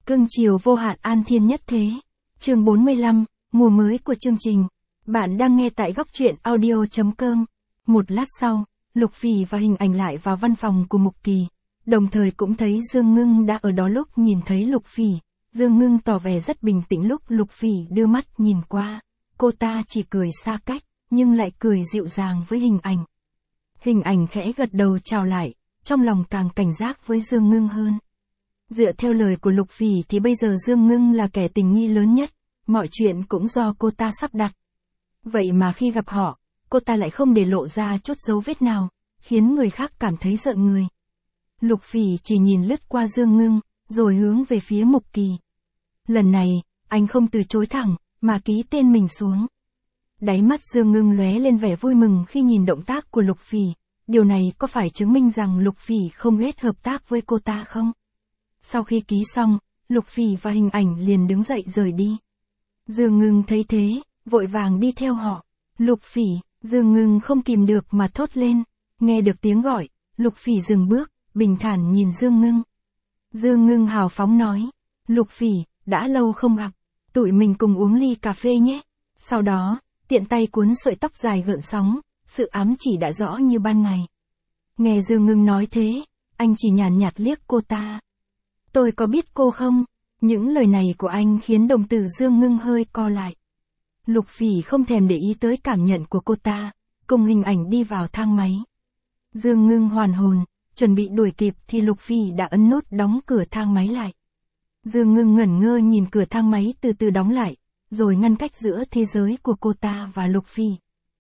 Cưng chiều vô hạn an thiên nhất thế. Chương 45, mùa mới của chương trình. Bạn đang nghe tại góc truyện audio.com. Một lát sau, Lục Phỉ và Hình Ảnh lại vào văn phòng của Mục Kỳ. Đồng thời cũng thấy Dương Ngưng đã ở đó. Lúc nhìn thấy Lục Phỉ, Dương Ngưng tỏ vẻ rất bình tĩnh. Lúc Lục Phỉ đưa mắt nhìn qua, cô ta chỉ cười xa cách, nhưng lại cười dịu dàng với Hình Ảnh. Hình Ảnh khẽ gật đầu chào lại, trong lòng càng cảnh giác với Dương Ngưng hơn. Dựa theo lời của Lục Phỉ thì bây giờ Dương Ngưng là kẻ tình nghi lớn nhất, mọi chuyện cũng do cô ta sắp đặt. Vậy mà khi gặp họ, cô ta lại không để lộ ra chút dấu vết nào, khiến người khác cảm thấy rợn người. Lục Phỉ chỉ nhìn lướt qua Dương Ngưng, rồi hướng về phía Mục Kỳ. Lần này, anh không từ chối thẳng, mà ký tên mình xuống. Đáy mắt Dương Ngưng lóe lên vẻ vui mừng khi nhìn động tác của Lục Phỉ. Điều này có phải chứng minh rằng Lục Phỉ không ghét hợp tác với cô ta không? Sau khi ký xong, Lục Phỉ và Hình Ảnh liền đứng dậy rời đi. Dương Ngưng thấy thế, vội vàng đi theo họ. Lục Phỉ, Dương Ngưng không kìm được mà thốt lên. Nghe được tiếng gọi, Lục Phỉ dừng bước, bình thản nhìn Dương Ngưng. Dương Ngưng hào phóng nói, Lục Phỉ, đã lâu không gặp, tụi mình cùng uống ly cà phê nhé. Sau đó, tiện tay cuốn sợi tóc dài gợn sóng, sự ám chỉ đã rõ như ban ngày. Nghe Dương Ngưng nói thế, anh chỉ nhàn nhạt liếc cô ta. Tôi có biết cô không? Những lời này của anh khiến đồng tử Dương Ngưng hơi co lại. Lục Phỉ không thèm để ý tới cảm nhận của cô ta, cùng Hình Ảnh đi vào thang máy. Dương Ngưng hoàn hồn, chuẩn bị đuổi kịp thì Lục Phỉ đã ấn nút đóng cửa thang máy lại. Dương Ngưng ngẩn ngơ nhìn cửa thang máy từ từ đóng lại, rồi ngăn cách giữa thế giới của cô ta và Lục Phỉ.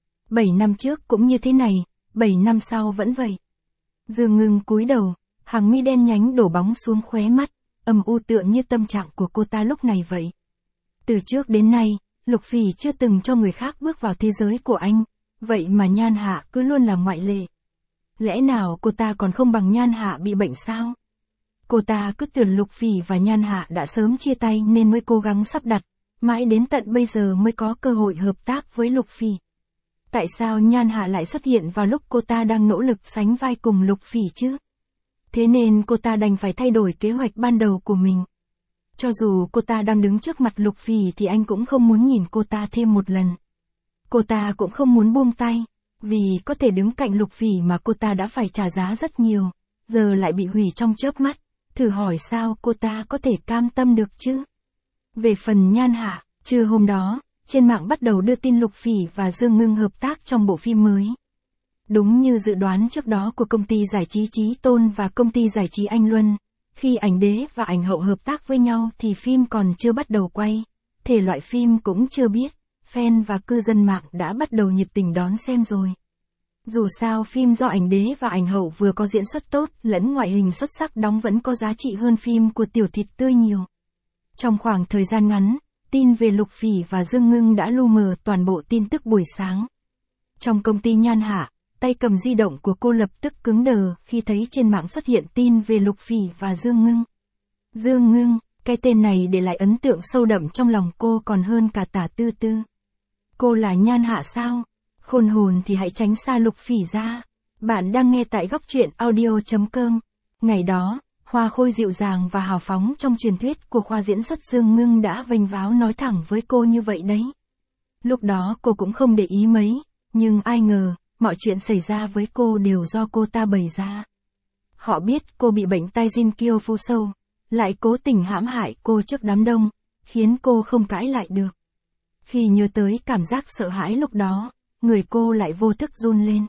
7 năm trước cũng như thế này, 7 năm sau vẫn vậy. Dương Ngưng cúi đầu, hàng mi đen nhánh đổ bóng xuống khóe mắt, âm u tựa như tâm trạng của cô ta lúc này vậy. Từ trước đến nay, Lục Phỉ chưa từng cho người khác bước vào thế giới của anh, vậy mà Nhan Hạ cứ luôn là ngoại lệ. Lẽ nào cô ta còn không bằng Nhan Hạ bị bệnh sao? Cô ta cứ tưởng Lục Phỉ và Nhan Hạ đã sớm chia tay nên mới cố gắng sắp đặt, mãi đến tận bây giờ mới có cơ hội hợp tác với Lục Phỉ. Tại sao Nhan Hạ lại xuất hiện vào lúc cô ta đang nỗ lực sánh vai cùng Lục Phỉ chứ? Thế nên cô ta đành phải thay đổi kế hoạch ban đầu của mình. Cho dù cô ta đang đứng trước mặt Lục Phỉ thì anh cũng không muốn nhìn cô ta thêm một lần. Cô ta cũng không muốn buông tay, vì có thể đứng cạnh Lục Phỉ mà cô ta đã phải trả giá rất nhiều, giờ lại bị hủy trong chớp mắt, thử hỏi sao cô ta có thể cam tâm được chứ? Về phần Nhan Hạ, trưa hôm đó, trên mạng bắt đầu đưa tin Lục Phỉ và Dương Ngưng hợp tác trong bộ phim mới. Đúng như dự đoán trước đó của công ty giải trí Chí Tôn và công ty giải trí Anh Luân, khi Ảnh Đế và Ảnh Hậu hợp tác với nhau thì phim còn chưa bắt đầu quay, thể loại phim cũng chưa biết, fan và cư dân mạng đã bắt đầu nhiệt tình đón xem rồi. Dù sao phim do Ảnh Đế và Ảnh Hậu vừa có diễn xuất tốt lẫn ngoại hình xuất sắc đóng vẫn có giá trị hơn phim của Tiểu Thịt Tươi nhiều. Trong khoảng thời gian ngắn, tin về Lục Phỉ và Dương Ngưng đã lu mờ toàn bộ tin tức buổi sáng. Trong công ty Nhan Hạ, tay cầm di động của cô lập tức cứng đờ khi thấy trên mạng xuất hiện tin về Lục Phỉ và Dương Ngưng. Dương Ngưng, cái tên này để lại ấn tượng sâu đậm trong lòng cô còn hơn cả Tả Tư Tư. Cô là Nhan Hạ sao? Khôn hồn thì hãy tránh xa Lục Phỉ ra. Bạn đang nghe tại góc truyện audio.com. Ngày đó, Hoa Khôi dịu dàng và hào phóng trong truyền thuyết của khoa diễn xuất Dương Ngưng đã vênh váo nói thẳng với cô như vậy đấy. Lúc đó cô cũng không để ý mấy, nhưng ai ngờ, mọi chuyện xảy ra với cô đều do cô ta bày ra. Họ biết cô bị bệnh tai Jin Kyo Fu sâu, lại cố tình hãm hại cô trước đám đông, khiến cô không cãi lại được. Khi nhớ tới cảm giác sợ hãi lúc đó, người cô lại vô thức run lên.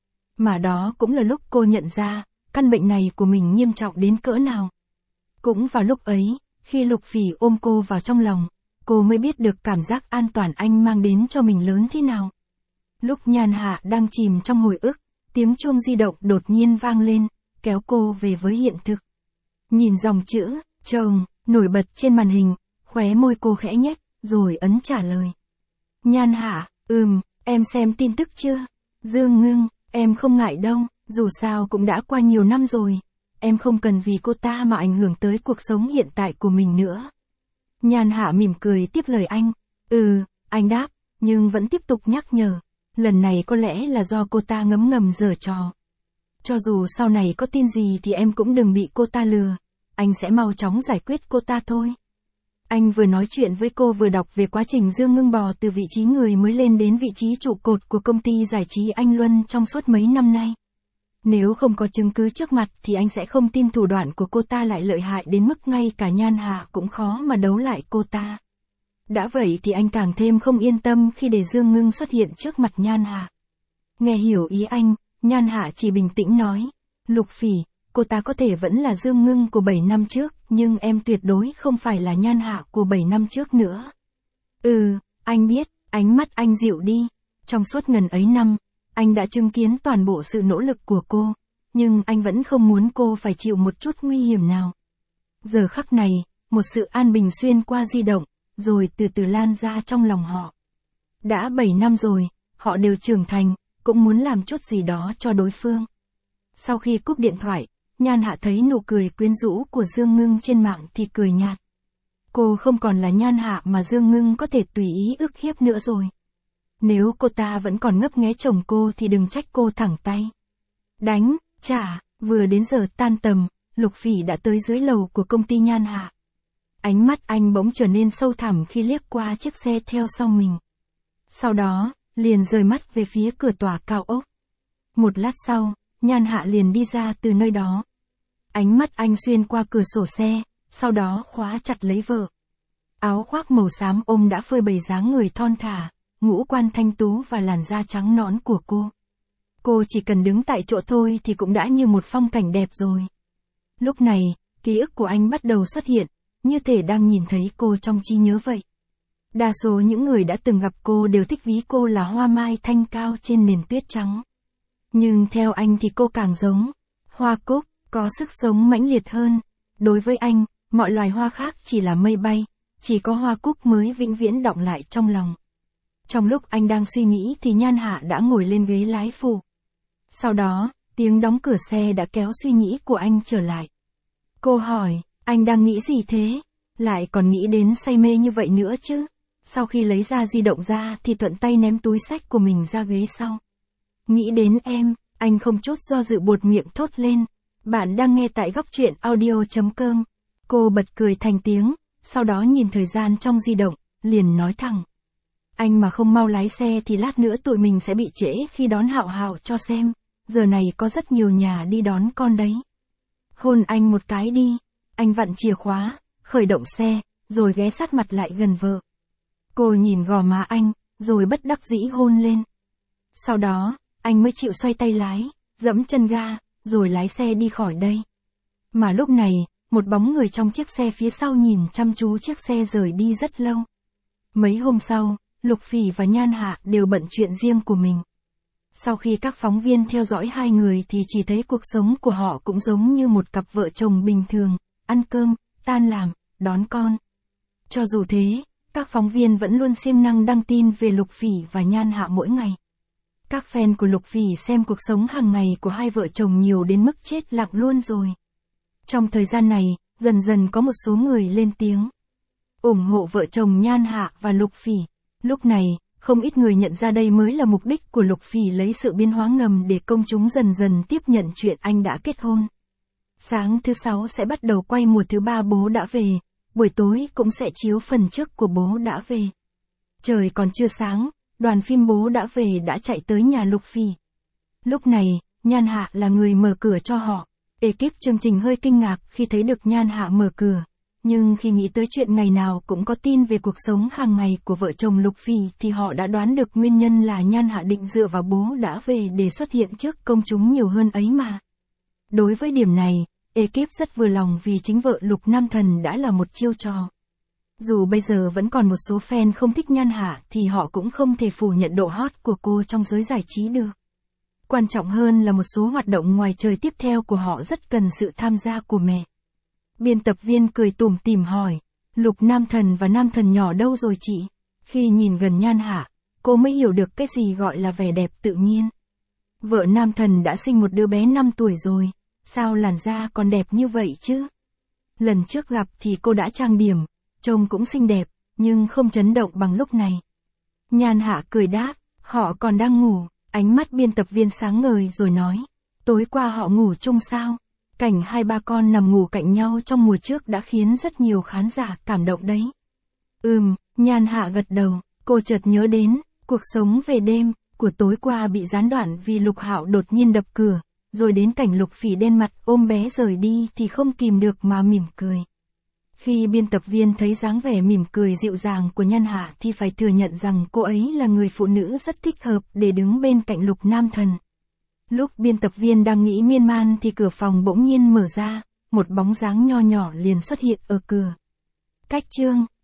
Mà đó cũng là lúc cô nhận ra, căn bệnh này của mình nghiêm trọng đến cỡ nào. Cũng vào lúc ấy, khi Lục Phỉ ôm cô vào trong lòng, cô mới biết được cảm giác an toàn anh mang đến cho mình lớn thế nào. Lúc Nhan Hạ đang chìm trong hồi ức, tiếng chuông di động đột nhiên vang lên, kéo cô về với hiện thực. Nhìn dòng chữ, chồng, nổi bật trên màn hình, khóe môi cô khẽ nhếch, rồi ấn trả lời. Nhan Hạ, em xem tin tức chưa? Dương Ngưng, em không ngại đâu, dù sao cũng đã qua nhiều năm rồi. Em không cần vì cô ta mà ảnh hưởng tới cuộc sống hiện tại của mình nữa. Nhan Hạ mỉm cười tiếp lời anh. Anh đáp, nhưng vẫn tiếp tục nhắc nhở. Lần này có lẽ là do cô ta ngấm ngầm giở trò. Cho dù sau này có tin gì thì em cũng đừng bị cô ta lừa. anh sẽ mau chóng giải quyết cô ta thôi. Anh vừa nói chuyện với cô vừa đọc về quá trình Dương Ngưng bò từ vị trí người mới lên đến vị trí trụ cột của công ty giải trí Anh Luân trong suốt mấy năm nay. Nếu không có chứng cứ trước mặt thì anh sẽ không tin thủ đoạn của cô ta lại lợi hại đến mức ngay cả Nhan Hạ cũng khó mà đấu lại cô ta. Đã vậy thì anh càng thêm không yên tâm khi để Dương Ngưng xuất hiện trước mặt Nhan Hạ. Nghe hiểu ý anh, Nhan Hạ chỉ bình tĩnh nói, Lục Phỉ, cô ta có thể vẫn là Dương Ngưng của 7 năm trước, nhưng em tuyệt đối không phải là Nhan Hạ của 7 năm trước nữa. Anh biết, ánh mắt anh dịu đi. Trong suốt ngần ấy năm, anh đã chứng kiến toàn bộ sự nỗ lực của cô, nhưng anh vẫn không muốn cô phải chịu một chút nguy hiểm nào. Giờ khắc này, một sự an bình xuyên qua di động, rồi từ từ lan ra trong lòng họ. Đã 7 năm rồi, họ đều trưởng thành, cũng muốn làm chút gì đó cho đối phương. Sau khi cúp điện thoại, Nhan Hạ thấy nụ cười quyến rũ của Dương Ngưng trên mạng thì cười nhạt. Cô không còn là Nhan Hạ mà Dương Ngưng có thể tùy ý ức hiếp nữa rồi. Nếu cô ta vẫn còn ngấp nghé chồng cô thì đừng trách cô thẳng tay. Đánh, trả, vừa đến giờ tan tầm, Lục Phỉ đã tới dưới lầu của công ty Nhan Hạ. Ánh mắt anh bỗng trở nên sâu thẳm khi liếc qua chiếc xe theo sau mình. Sau đó, liền rời mắt về phía cửa tòa cao ốc. Một lát sau, Nhan Hạ liền đi ra từ nơi đó. Ánh mắt anh xuyên qua cửa sổ xe, sau đó khóa chặt lấy vợ. Áo khoác màu xám ôm đã phơi bày dáng người thon thả, ngũ quan thanh tú và làn da trắng nõn của cô. Cô chỉ cần đứng tại chỗ thôi thì cũng đã như một phong cảnh đẹp rồi. Lúc này, ký ức của anh bắt đầu xuất hiện, như thể đang nhìn thấy cô trong trí nhớ vậy. Đa số những người đã từng gặp cô đều thích ví cô là hoa mai thanh cao trên nền tuyết trắng. Nhưng theo anh thì cô càng giống hoa cúc, có sức sống mãnh liệt hơn. Đối với anh, mọi loài hoa khác chỉ là mây bay, chỉ có hoa cúc mới vĩnh viễn đọng lại trong lòng. Trong lúc anh đang suy nghĩ thì Nhan Hạ đã ngồi lên ghế lái phụ. Sau đó, tiếng đóng cửa xe đã kéo suy nghĩ của anh trở lại. Cô hỏi, anh đang nghĩ gì thế? Lại còn nghĩ đến say mê như vậy nữa chứ? Sau khi lấy ra di động ra thì thuận tay ném túi xách của mình ra ghế sau. Nghĩ đến em, anh không chút do dự buột miệng thốt lên. Bạn đang nghe tại góc truyện audio.com. Cô bật cười thành tiếng, sau đó nhìn thời gian trong di động, liền nói thẳng. Anh mà không mau lái xe thì lát nữa tụi mình sẽ bị trễ khi đón Hạo Hạo cho xem. Giờ này có rất nhiều nhà đi đón con đấy. Hôn anh một cái đi. Anh vặn chìa khóa, khởi động xe, rồi ghé sát mặt lại gần vợ. Cô nhìn gò má anh, rồi bất đắc dĩ hôn lên. Sau đó, anh mới chịu xoay tay lái, giẫm chân ga, rồi lái xe đi khỏi đây. Mà lúc này, một bóng người trong chiếc xe phía sau nhìn chăm chú chiếc xe rời đi rất lâu. Mấy hôm sau, Lục Phỉ và Nhan Hạ đều bận chuyện riêng của mình. Sau khi các phóng viên theo dõi hai người thì chỉ thấy cuộc sống của họ cũng giống như một cặp vợ chồng bình thường, ăn cơm, tan làm, đón con. Cho dù thế, các phóng viên vẫn luôn siêng năng đăng tin về Lục Phỉ và Nhan Hạ mỗi ngày. Các fan của Lục Phỉ xem cuộc sống hàng ngày của hai vợ chồng nhiều đến mức chết lặng luôn rồi. Trong thời gian này, dần dần có một số người lên tiếng ủng hộ vợ chồng Nhan Hạ và Lục Phỉ. Lúc này, không ít người nhận ra đây mới là mục đích của Lục Phỉ lấy sự biến hóa ngầm để công chúng dần dần tiếp nhận chuyện anh đã kết hôn. Sáng thứ 6 sẽ bắt đầu quay mùa thứ 3 Bố Đã Về, buổi tối cũng sẽ chiếu phần trước của Bố Đã Về. Trời còn chưa sáng, đoàn phim Bố Đã Về đã chạy tới nhà Lục Phỉ. Lúc này, Nhan Hạ là người mở cửa cho họ. Ekip chương trình hơi kinh ngạc khi thấy được Nhan Hạ mở cửa. Nhưng khi nghĩ tới chuyện ngày nào cũng có tin về cuộc sống hàng ngày của vợ chồng Lục Phỉ thì họ đã đoán được nguyên nhân là Nhan Hạ định dựa vào Bố Đã Về để xuất hiện trước công chúng nhiều hơn ấy mà. Đối với điểm này, ekip rất vừa lòng vì chính vợ Lục Nam Thần đã là một chiêu trò. Dù bây giờ vẫn còn một số fan không thích Nhan Hạ thì họ cũng không thể phủ nhận độ hot của cô trong giới giải trí được. Quan trọng hơn là một số hoạt động ngoài trời tiếp theo của họ rất cần sự tham gia của mẹ. Biên tập viên cười tủm tỉm hỏi, Lục Nam Thần và Nam Thần nhỏ đâu rồi chị? Khi nhìn gần Nhan Hạ, cô mới hiểu được cái gì gọi là vẻ đẹp tự nhiên. Vợ Nam Thần đã sinh một đứa bé 5 tuổi rồi, sao làn da còn đẹp như vậy chứ? Lần trước gặp thì cô đã trang điểm, trông cũng xinh đẹp, nhưng không chấn động bằng lúc này. Nhan Hạ cười đáp, họ còn đang ngủ. Ánh mắt biên tập viên sáng ngời rồi nói, tối qua họ ngủ chung sao? Cảnh hai ba con nằm ngủ cạnh nhau trong mùa trước đã khiến rất nhiều khán giả cảm động đấy. Nhan Hạ gật đầu, cô chợt nhớ đến, cuộc sống về đêm, của tối qua bị gián đoạn vì Lục Hạo đột nhiên đập cửa, rồi đến cảnh Lục Phỉ đen mặt ôm bé rời đi thì không kìm được mà mỉm cười. Khi biên tập viên thấy dáng vẻ mỉm cười dịu dàng của Nhan Hạ thì phải thừa nhận rằng cô ấy là người phụ nữ rất thích hợp để đứng bên cạnh Lục Nam Thần. Lúc biên tập viên đang nghĩ miên man thì cửa phòng bỗng nhiên mở ra, một bóng dáng nho nhỏ liền xuất hiện ở cửa. Cách chương